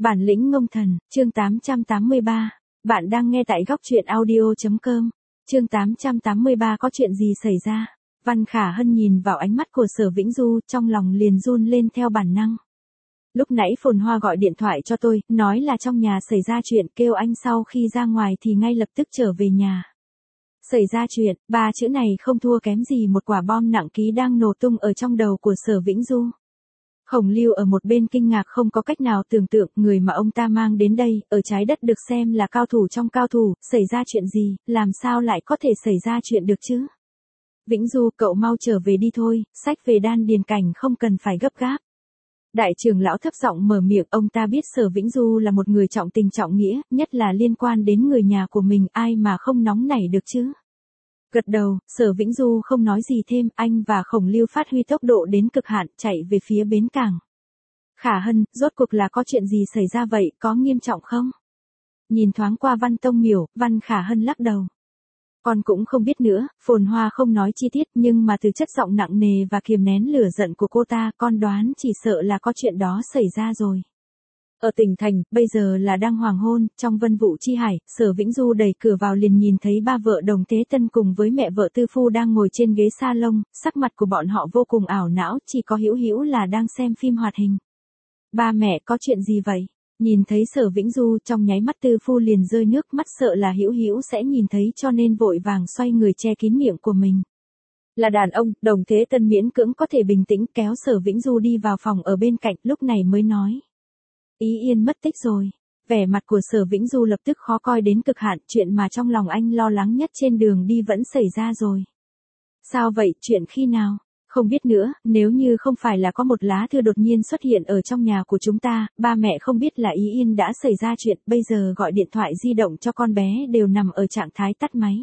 Bản lĩnh ngông thần, chương 883. Bạn đang nghe tại góc truyện audio.com. Chương 883 có chuyện gì xảy ra? Văn Khả Hân nhìn vào ánh mắt của Sở Vĩnh Du, trong lòng liền run lên theo bản năng. Lúc nãy Phồn Hoa gọi điện thoại cho tôi, nói là trong nhà xảy ra chuyện, kêu anh sau khi ra ngoài thì ngay lập tức trở về nhà. Xảy ra chuyện, ba chữ này không thua kém gì một quả bom nặng ký đang nổ tung ở trong đầu của Sở Vĩnh Du. Khổng Lưu ở một bên kinh ngạc không có cách nào tưởng tượng người mà ông ta mang đến đây, ở trái đất được xem là cao thủ trong cao thủ, xảy ra chuyện gì, làm sao lại có thể xảy ra chuyện được chứ? Vĩnh Du, cậu mau trở về đi thôi, sách về Đan Điền Cảnh không cần phải gấp gáp. Đại trưởng lão thấp giọng mở miệng, ông ta biết Sở Vĩnh Du là một người trọng tình trọng nghĩa, nhất là liên quan đến người nhà của mình, ai mà không nóng nảy được chứ? Gật đầu, Sở Vĩnh Du không nói gì thêm, anh và Khổng Lưu phát huy tốc độ đến cực hạn, chạy về phía bến cảng. Khả Hân, rốt cuộc là có chuyện gì xảy ra vậy, có nghiêm trọng không? Nhìn thoáng qua Văn Tông Miểu, Văn Khả Hân lắc đầu. Con cũng không biết nữa, Phồn Hoa không nói chi tiết, nhưng mà từ chất giọng nặng nề và kiềm nén lửa giận của cô ta, con đoán chỉ sợ là có chuyện đó xảy ra rồi. Ở tỉnh thành, bây giờ là đang hoàng hôn, trong Vân Vũ Chi Hải, Sở Vĩnh Du đẩy cửa vào liền nhìn thấy ba vợ Đồng Thế Tân cùng với mẹ vợ Tư Phu đang ngồi trên ghế salon, sắc mặt của bọn họ vô cùng ảo não, chỉ có Hữu Hữu là đang xem phim hoạt hình. Ba mẹ có chuyện gì vậy? Nhìn thấy Sở Vĩnh Du, trong nháy mắt Tư Phu liền rơi nước mắt, sợ là Hữu Hữu sẽ nhìn thấy cho nên vội vàng xoay người che kín miệng của mình. Là đàn ông, Đồng Thế Tân miễn cưỡng có thể bình tĩnh kéo Sở Vĩnh Du đi vào phòng ở bên cạnh, lúc này mới nói. Ý Yên mất tích rồi. Vẻ mặt của Sở Vĩnh Du lập tức khó coi đến cực hạn, chuyện mà trong lòng anh lo lắng nhất trên đường đi vẫn xảy ra rồi. Sao vậy, chuyện khi nào? Không biết nữa, nếu như không phải là có một lá thư đột nhiên xuất hiện ở trong nhà của chúng ta, ba mẹ không biết là Ý Yên đã xảy ra chuyện, bây giờ gọi điện thoại di động cho con bé đều nằm ở trạng thái tắt máy.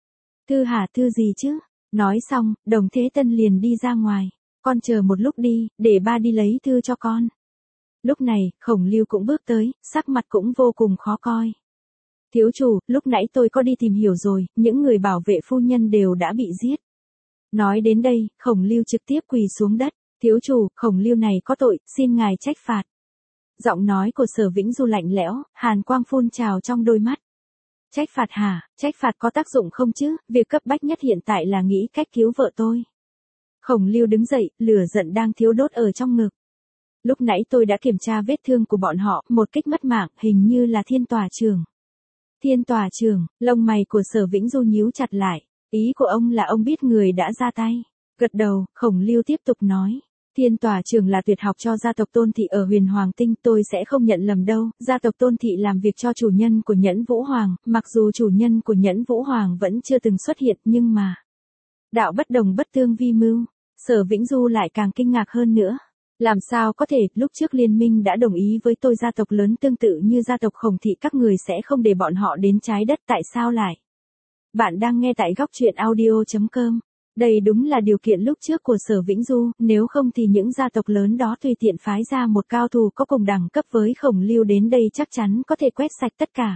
Thư hả, thư gì chứ? Nói xong, Đồng Thế Tân liền đi ra ngoài. Con chờ một lúc đi, để ba đi lấy thư cho con. Lúc này, Khổng Lưu cũng bước tới, sắc mặt cũng vô cùng khó coi. Thiếu chủ, lúc nãy tôi có đi tìm hiểu rồi, những người bảo vệ phu nhân đều đã bị giết. Nói đến đây, Khổng Lưu trực tiếp quỳ xuống đất. Thiếu chủ, Khổng Lưu này có tội, xin ngài trách phạt. Giọng nói của Sở Vĩnh Du lạnh lẽo, hàn quang phun trào trong đôi mắt. Trách phạt hả? Trách phạt có tác dụng không chứ? Việc cấp bách nhất hiện tại là nghĩ cách cứu vợ tôi. Khổng Lưu đứng dậy, lửa giận đang thiêu đốt ở trong ngực. Lúc nãy tôi đã kiểm tra vết thương của bọn họ, một kích mất mạng, hình như là Thiên Tòa Trưởng. Thiên Tòa Trưởng, lông mày của Sở Vĩnh Du nhíu chặt lại. Ý của ông là ông biết người đã ra tay. Gật đầu, Khổng Lưu tiếp tục nói. Thiên Tòa Trưởng là tuyệt học cho gia tộc Tôn Thị ở Huyền Hoàng Tinh, tôi sẽ không nhận lầm đâu. Gia tộc Tôn Thị làm việc cho chủ nhân của Nhẫn Vũ Hoàng, mặc dù chủ nhân của Nhẫn Vũ Hoàng vẫn chưa từng xuất hiện nhưng mà. Đạo bất đồng bất tương vi mưu. Sở Vĩnh Du lại càng kinh ngạc hơn nữa. Làm sao có thể, lúc trước liên minh đã đồng ý với tôi, gia tộc lớn tương tự như gia tộc Khổng Thị các người sẽ không để bọn họ đến trái đất, tại sao lại? Bạn đang nghe tại góc truyện audio.com. Đây đúng là điều kiện lúc trước của Sở Vĩnh Du, nếu không thì những gia tộc lớn đó tùy tiện phái ra một cao thủ có cùng đẳng cấp với Khổng Lưu đến đây chắc chắn có thể quét sạch tất cả.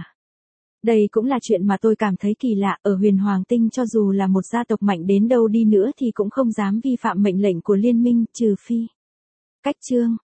Đây cũng là chuyện mà tôi cảm thấy kỳ lạ, ở Huyền Hoàng Tinh cho dù là một gia tộc mạnh đến đâu đi nữa thì cũng không dám vi phạm mệnh lệnh của liên minh, trừ phi. Cách chương,